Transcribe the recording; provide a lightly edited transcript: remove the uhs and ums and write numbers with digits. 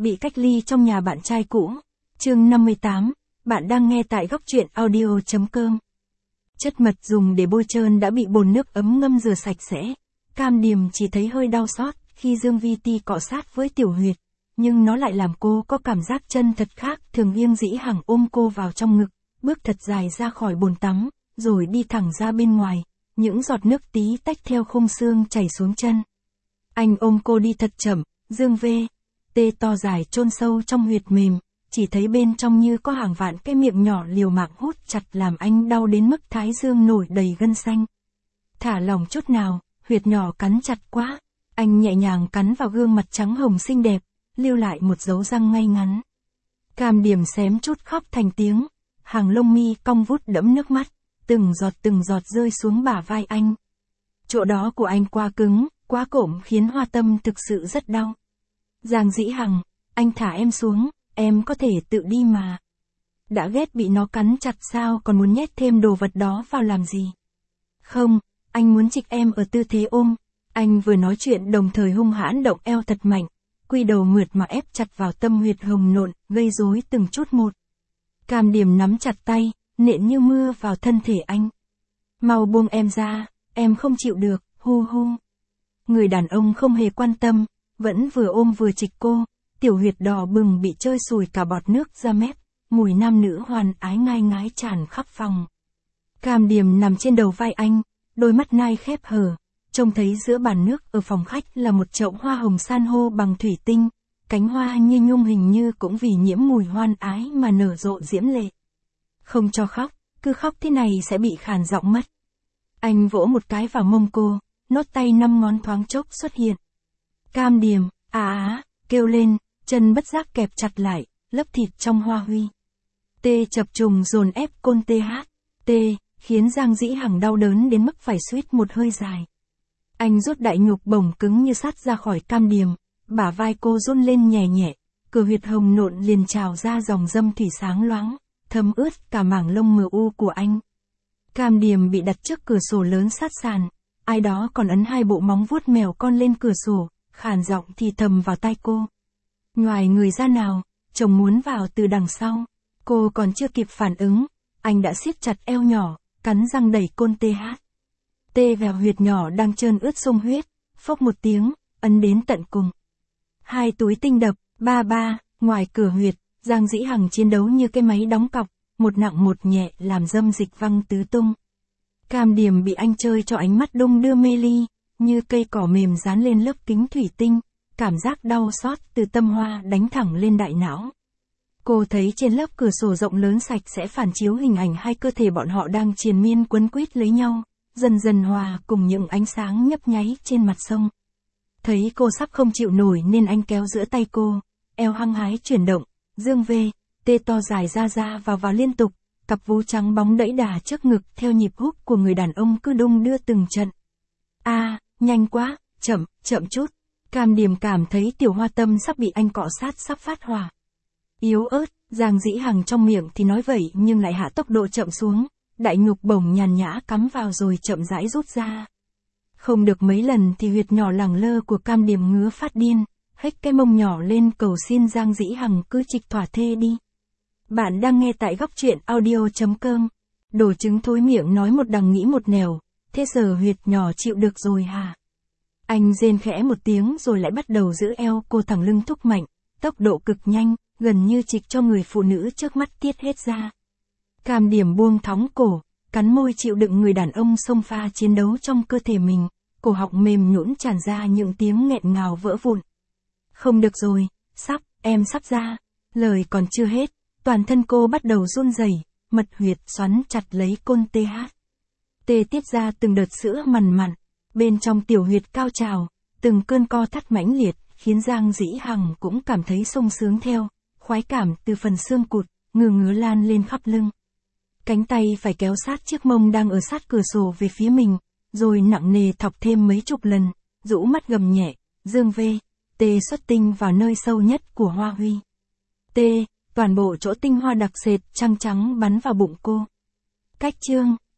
bị cách ly trong nhà bạn trai cũ. Chương 58, bạn đang nghe tại góc truyện audio.com. Chất mật dùng để bôi trơn đã bị bồn nước ấm ngâm rửa sạch sẽ. Cam Điềm chỉ thấy hơi đau xót khi Dương Vi Ti cọ sát với Tiểu Huyệt, nhưng nó lại làm cô có cảm giác chân thật khác thường. Yên Dĩ Hằng ôm cô vào trong ngực, bước thật dài ra khỏi bồn tắm, rồi đi thẳng ra bên ngoài, những giọt nước tí tách theo khung xương chảy xuống chân. Anh ôm cô đi thật chậm, Dương V.T to dài chôn sâu trong huyệt mềm, chỉ thấy bên trong như có hàng vạn cái miệng nhỏ liều mạng hút chặt làm anh đau đến mức thái dương nổi đầy gân xanh. Thả lỏng chút nào, huyệt nhỏ cắn chặt quá, anh nhẹ nhàng cắn vào gương mặt trắng hồng xinh đẹp, lưu lại một dấu răng ngay ngắn. Cam Điềm xém chút khóc thành tiếng, hàng lông mi cong vút đẫm nước mắt, từng giọt rơi xuống bả vai anh. Chỗ đó của anh quá cứng, quá cộm khiến Hoa Tâm thực sự rất đau. Giang Dĩ Hằng, anh thả em xuống, em có thể tự đi mà. Đã ghét bị nó cắn chặt sao còn muốn nhét thêm đồ vật đó vào làm gì? Không, anh muốn trịch em ở tư thế ôm. Anh vừa nói chuyện đồng thời hung hãn động eo thật mạnh, quy đầu mượt mà ép chặt vào tâm huyệt hồng nộn, gây rối từng chút một. Cam Điềm nắm chặt tay, nện như mưa vào thân thể anh. Mau buông em ra, em không chịu được, hu hu. Người đàn ông không hề quan tâm, vẫn vừa ôm vừa trịch cô, tiểu huyệt đỏ bừng bị trơi sùi cả bọt nước ra mép, mùi nam nữ hoàn ái ngai ngái tràn khắp phòng. Cam Điềm nằm trên đầu vai anh, đôi mắt nai khép hờ, trông thấy giữa bàn nước ở phòng khách là một chậu hoa hồng san hô bằng thủy tinh, cánh hoa như nhung hình như cũng vì nhiễm mùi hoan ái mà nở rộ diễm lệ. Không cho khóc, cứ khóc thế này sẽ bị khàn giọng mất. Anh vỗ một cái vào mông cô, nốt tay 5 ngón thoáng chốc xuất hiện. Cam Điềm, kêu lên, chân bất giác kẹp chặt lại, lấp thịt trong hoa huy. Tê chập trùng dồn ép côn THT, khiến Giang Dĩ Hằng đau đớn đến mức phải suýt một hơi dài. Anh rút đại nhục bổng cứng như sắt ra khỏi Cam Điềm, bả vai cô run lên nhẹ nhẹ, cửa huyệt hồng nộn liền trào ra dòng dâm thủy sáng loáng, thấm ướt cả mảng lông mờ u của anh. Cam Điềm bị đặt trước cửa sổ lớn sát sàn, ai đó còn ấn 2 bộ móng vuốt mèo con lên cửa sổ, khàn giọng thì thầm vào tai cô. Nhoài người ra nào, chồng muốn vào từ đằng sau. Cô còn chưa kịp phản ứng, anh đã siết chặt eo nhỏ, cắn răng đẩy côn THT vào huyệt nhỏ đang trơn ướt sung huyết, phốc một tiếng, ấn đến tận cùng. 2 túi tinh đập, ba, ngoài cửa huyệt, Giang Dĩ Hằng chiến đấu như cái máy đóng cọc, một nặng một nhẹ làm dâm dịch văng tứ tung. Cam Điềm bị anh chơi cho ánh mắt đung đưa mê ly, như cây cỏ mềm dán lên lớp kính thủy tinh, cảm giác đau xót từ tâm hoa đánh thẳng lên đại não. Cô thấy trên lớp cửa sổ rộng lớn sạch sẽ phản chiếu hình ảnh hai cơ thể bọn họ đang triền miên quấn quýt lấy nhau, dần dần hòa cùng những ánh sáng nhấp nháy trên mặt sông. Thấy cô sắp không chịu nổi nên anh kéo giữa tay cô, eo hăng hái chuyển động, Dương V.T to dài ra vào liên tục, cặp vú trắng bóng đẫy đà trước ngực theo nhịp hút của người đàn ông cứ đung đưa từng trận. Nhanh quá, chậm chút. Cam Điềm cảm thấy tiểu Hoa Tâm sắp bị anh cọ sát sắp phát hỏa. Yếu ớt, Giang Dĩ Hằng trong miệng thì nói vậy nhưng lại hạ tốc độ chậm xuống, đại nhục bổng nhàn nhã cắm vào rồi chậm rãi rút ra. Không được mấy lần thì huyệt nhỏ lẳng lơ của Cam Điềm ngứa phát điên, hếch cái mông nhỏ lên cầu xin Giang Dĩ Hằng cứ trịch thỏa thê đi. Bạn đang nghe tại góc truyện audio.com. Đồ trứng thối miệng nói một đằng nghĩ một nẻo, thế giờ huyệt nhỏ chịu được rồi hả? Anh rên khẽ một tiếng rồi lại bắt đầu giữ eo cô thẳng lưng thúc mạnh, tốc độ cực nhanh, gần như trịch cho người phụ nữ trước mắt tiết hết ra. Cam Điềm buông thõng cổ, cắn môi chịu đựng người đàn ông xông pha chiến đấu trong cơ thể mình, cổ họng mềm nhũn tràn ra những tiếng nghẹn ngào vỡ vụn. Không được rồi, em sắp ra. Lời còn chưa hết, toàn thân cô bắt đầu run rẩy, mật huyệt xoắn chặt lấy côn THT tiết ra từng đợt sữa mằn mặn, bên trong tiểu huyệt cao trào, từng cơn co thắt mãnh liệt, khiến Giang Dĩ Hằng cũng cảm thấy sung sướng theo, khoái cảm từ phần xương cụt, ngứa lan lên khắp lưng. Cánh tay phải kéo sát chiếc mông đang ở sát cửa sổ về phía mình, rồi nặng nề thọc thêm mấy chục lần, rũ mắt gầm nhẹ, Dương V.T xuất tinh vào nơi sâu nhất của hoa huy. Toàn bộ chỗ tinh hoa đặc sệt trăng trắng bắn vào bụng cô. Cách chương